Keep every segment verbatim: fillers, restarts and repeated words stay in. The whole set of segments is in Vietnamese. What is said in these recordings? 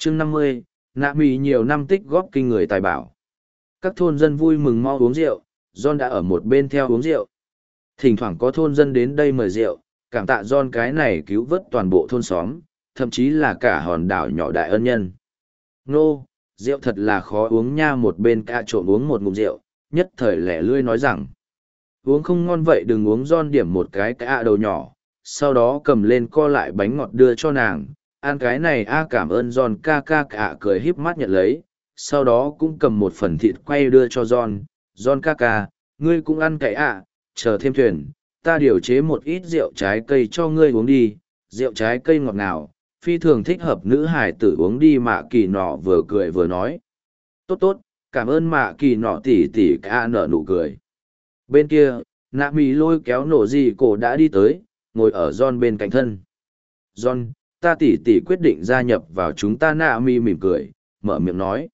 chương năm mươi, nạ mì nhiều năm tích góp kinh người tài bảo. Các thôn dân vui mừng mau uống rượu, John đã ở một bên theo uống rượu. Thỉnh thoảng có thôn dân đến đây mời rượu, cảm tạ John cái này cứu vớt toàn bộ thôn xóm, thậm chí là cả hòn đảo nhỏ đại ân nhân. Nô, rượu thật là khó uống nha, một bên cả trộn uống một ngụm rượu, nhất thời lẻ lươi nói rằng. Uống không ngon vậy đừng uống, John điểm một cái cả đầu nhỏ, sau đó cầm lên co lại bánh ngọt đưa cho nàng. Ăn cái này a cảm ơn John ca ca cả cười híp mắt nhận lấy, sau đó cũng cầm một phần thịt quay đưa cho John. John ca ca, ngươi cũng ăn cái ạ, chờ thêm thuyền, ta điều chế một ít rượu trái cây cho ngươi uống đi, rượu trái cây ngọt ngào, phi thường thích hợp nữ hải tử uống đi. Mạ kỳ nọ vừa cười vừa nói. Tốt tốt, cảm ơn mạ kỳ nọ tỉ tỉ cả nở nụ cười. Bên kia, nạ mì lôi kéo nổ gì cổ đã đi tới, ngồi ở John bên cạnh thân. John, ta tỉ tỉ quyết định gia nhập vào chúng ta. Nạ mì mỉm cười, mở miệng nói.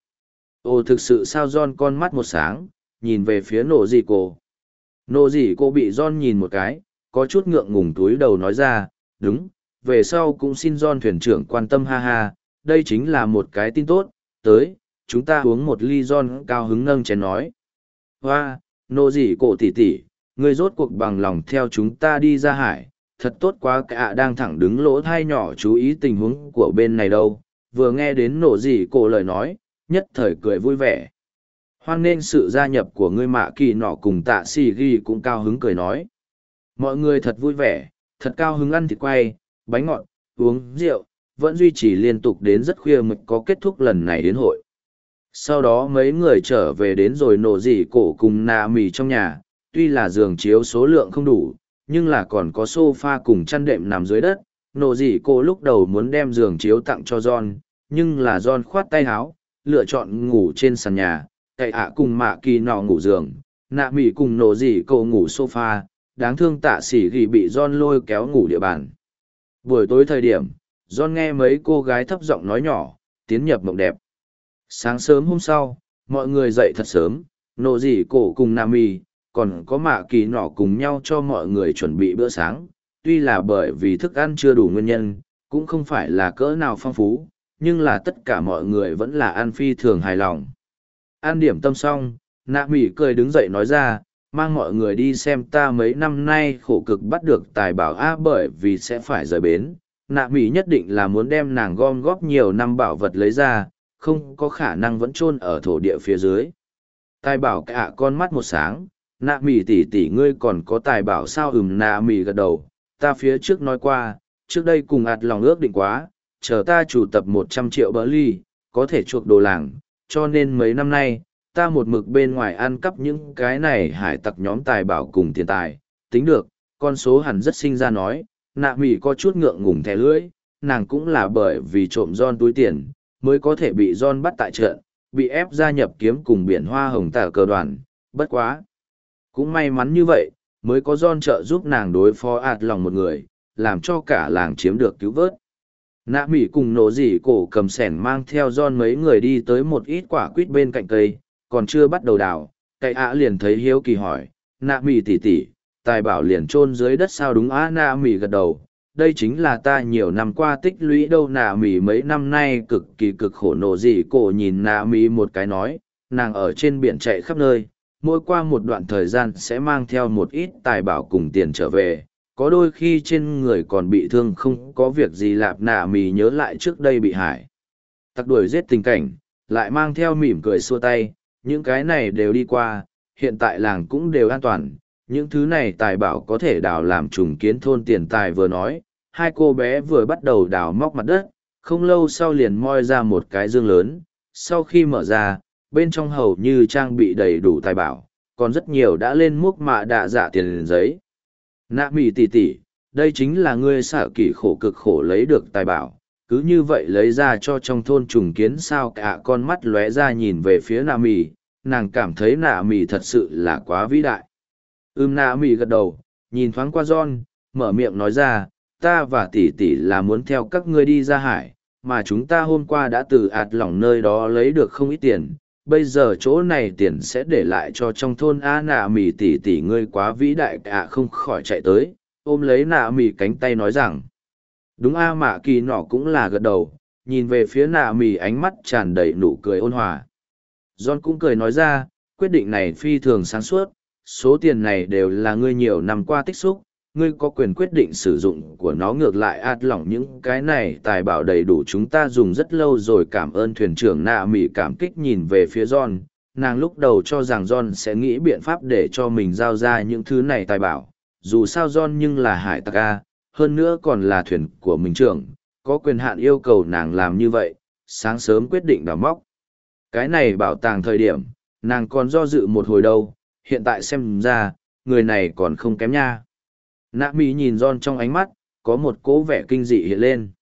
Ồ thực sự sao? John con mắt một sáng, nhìn về phía nổ gì cổ. Nổ gì cổ bị John nhìn một cái, có chút ngượng ngùng túi đầu nói ra, đúng, về sau cũng xin John thuyền trưởng quan tâm, ha ha, đây chính là một cái tin tốt, tới, chúng ta uống một ly. John cao hứng nâng chén nói. Hoa, nô gì cổ tỉ tỉ, ngươi rốt cuộc bằng lòng theo chúng ta đi ra hải, thật tốt quá. Cả đang thẳng đứng lỗ thai nhỏ chú ý tình huống của bên này đâu, vừa nghe đến nổ gì cổ lời nói, nhất thời cười vui vẻ. Hoan nghênh sự gia nhập của ngươi. Mạ kỳ nọ cùng tạ xì ghi cũng cao hứng cười nói. Mọi người thật vui vẻ, thật cao hứng, ăn thịt quay, bánh ngọt, uống rượu, vẫn duy trì liên tục đến rất khuya mới có kết thúc lần này đến hội. Sau đó mấy người trở về đến rồi nổ gì cổ cùng nạ mì trong nhà, tuy là giường chiếu số lượng không đủ, nhưng là còn có sofa cùng chăn đệm nằm dưới đất. Nổ gì cổ lúc đầu muốn đem giường chiếu tặng cho John, nhưng là John khoát tay áo, lựa chọn ngủ trên sàn nhà, cậy ạ cùng mạ kỳ nọ ngủ giường, nạ mì cùng nổ gì cổ ngủ sofa. Đáng thương tạ xỉ ghi bị John lôi kéo ngủ địa bàn. Buổi tối thời điểm, John nghe mấy cô gái thấp giọng nói nhỏ, tiến nhập mộng đẹp. Sáng sớm hôm sau, mọi người dậy thật sớm, nổ gì cổ cùng nạ mì, còn có mạ kỳ nọ cùng nhau cho mọi người chuẩn bị bữa sáng. Tuy là bởi vì thức ăn chưa đủ nguyên nhân, cũng không phải là cỡ nào phong phú, nhưng là tất cả mọi người vẫn là ăn phi thường hài lòng. Ăn điểm tâm xong, nạ mì cười đứng dậy nói ra, mang mọi người đi xem ta mấy năm nay khổ cực bắt được tài bảo a. Bởi vì sẽ phải rời bến, nạ mì nhất định là muốn đem nàng gom góp nhiều năm bảo vật lấy ra, không có khả năng vẫn chôn ở thổ địa phía dưới. Tài bảo cả con mắt một sáng, nạ mì tỉ tỉ ngươi còn có tài bảo sao? Ừm, nạ mì gật đầu, ta phía trước nói qua, trước đây cùng ạt lòng ước định quá, chờ ta chủ tập một trăm triệu bờ ly, có thể chuộc đồ làng, cho nên mấy năm nay, ta một mực bên ngoài ăn cắp những cái này hải tặc nhóm tài bảo cùng tiền tài, tính được, con số hẳn rất sinh ra nói. Nạ mì có chút ngượng ngùng thẻ lưỡi, nàng cũng là bởi vì trộm John túi tiền, mới có thể bị John bắt tại trận, bị ép gia nhập kiếm cùng biển hoa hồng tả cờ đoàn, bất quá. Cũng may mắn như vậy, mới có John trợ giúp nàng đối phó ạt lòng một người, làm cho cả làng chiếm được cứu vớt. Nạ mỉ cùng nổ dỉ cổ cầm sẻn mang theo John mấy người đi tới một ít quả quýt bên cạnh cây, còn chưa bắt đầu đào, cậy ạ liền thấy hiếu kỳ hỏi, nạ mỉ tỉ tỉ, tài bảo liền chôn dưới đất sao? Đúng á. Nạ mỉ gật đầu, đây chính là ta nhiều năm qua tích lũy đâu. Nạ mỉ mấy năm nay cực kỳ cực khổ. Nổ dỉ cổ nhìn nạ mỉ một cái nói, nàng ở trên biển chạy khắp nơi, mỗi qua một đoạn thời gian sẽ mang theo một ít tài bảo cùng tiền trở về, có đôi khi trên người còn bị thương không có việc gì. Lạp nạ mỉ nhớ lại trước đây bị hải tặc đuổi giết tình cảnh, lại mang theo mỉm cười xua tay, những cái này đều đi qua, hiện tại làng cũng đều an toàn, những thứ này tài bảo có thể đào làm trùng kiến thôn tiền tài. Vừa nói, hai cô bé vừa bắt đầu đào móc mặt đất, không lâu sau liền moi ra một cái dương lớn, sau khi mở ra, bên trong hầu như trang bị đầy đủ tài bảo, còn rất nhiều đã lên múc mạ đạ dạ tiền giấy. Nạ mỉ tỉ tỉ, đây chính là ngươi xả kỷ khổ cực khổ lấy được tài bảo, cứ như vậy lấy ra cho trong thôn trùng kiến sao? Cả con mắt lóe ra nhìn về phía nạ mỉ, nàng cảm thấy nạ mỉ thật sự là quá vĩ đại. Ưm, nạ mỉ gật đầu, nhìn thoáng qua John, mở miệng nói ra, ta và tỷ tỷ là muốn theo các ngươi đi ra hải, mà chúng ta hôm qua đã từ ạt lỏng nơi đó lấy được không ít tiền, bây giờ chỗ này tiền sẽ để lại cho trong thôn. A. Nạ mỉ tỷ tỷ ngươi quá vĩ đại. Cả không khỏi chạy tới, ôm lấy nạ mỉ cánh tay nói rằng, đúng a. Mạ kỳ nọ cũng là gật đầu, nhìn về phía nạ mì ánh mắt tràn đầy nụ cười ôn hòa. John cũng cười nói ra, quyết định này phi thường sáng suốt, số tiền này đều là ngươi nhiều năm qua tích xúc, ngươi có quyền quyết định sử dụng của nó, ngược lại át lỏng những cái này tài bảo đầy đủ chúng ta dùng rất lâu rồi. Cảm ơn thuyền trưởng. Nạ mỉ cảm kích nhìn về phía John, nàng lúc đầu cho rằng John sẽ nghĩ biện pháp để cho mình giao ra những thứ này tài bảo, dù sao John nhưng là hải tặc A, hơn nữa còn là thuyền của mình trưởng, có quyền hạn yêu cầu nàng làm như vậy, sáng sớm quyết định đào móc cái này bảo tàng. Thời điểm nàng còn do dự một hồi đâu, hiện tại xem ra người này còn không kém nha. Nạ mỹ nhìn John trong ánh mắt có một cố vẻ kinh dị hiện lên.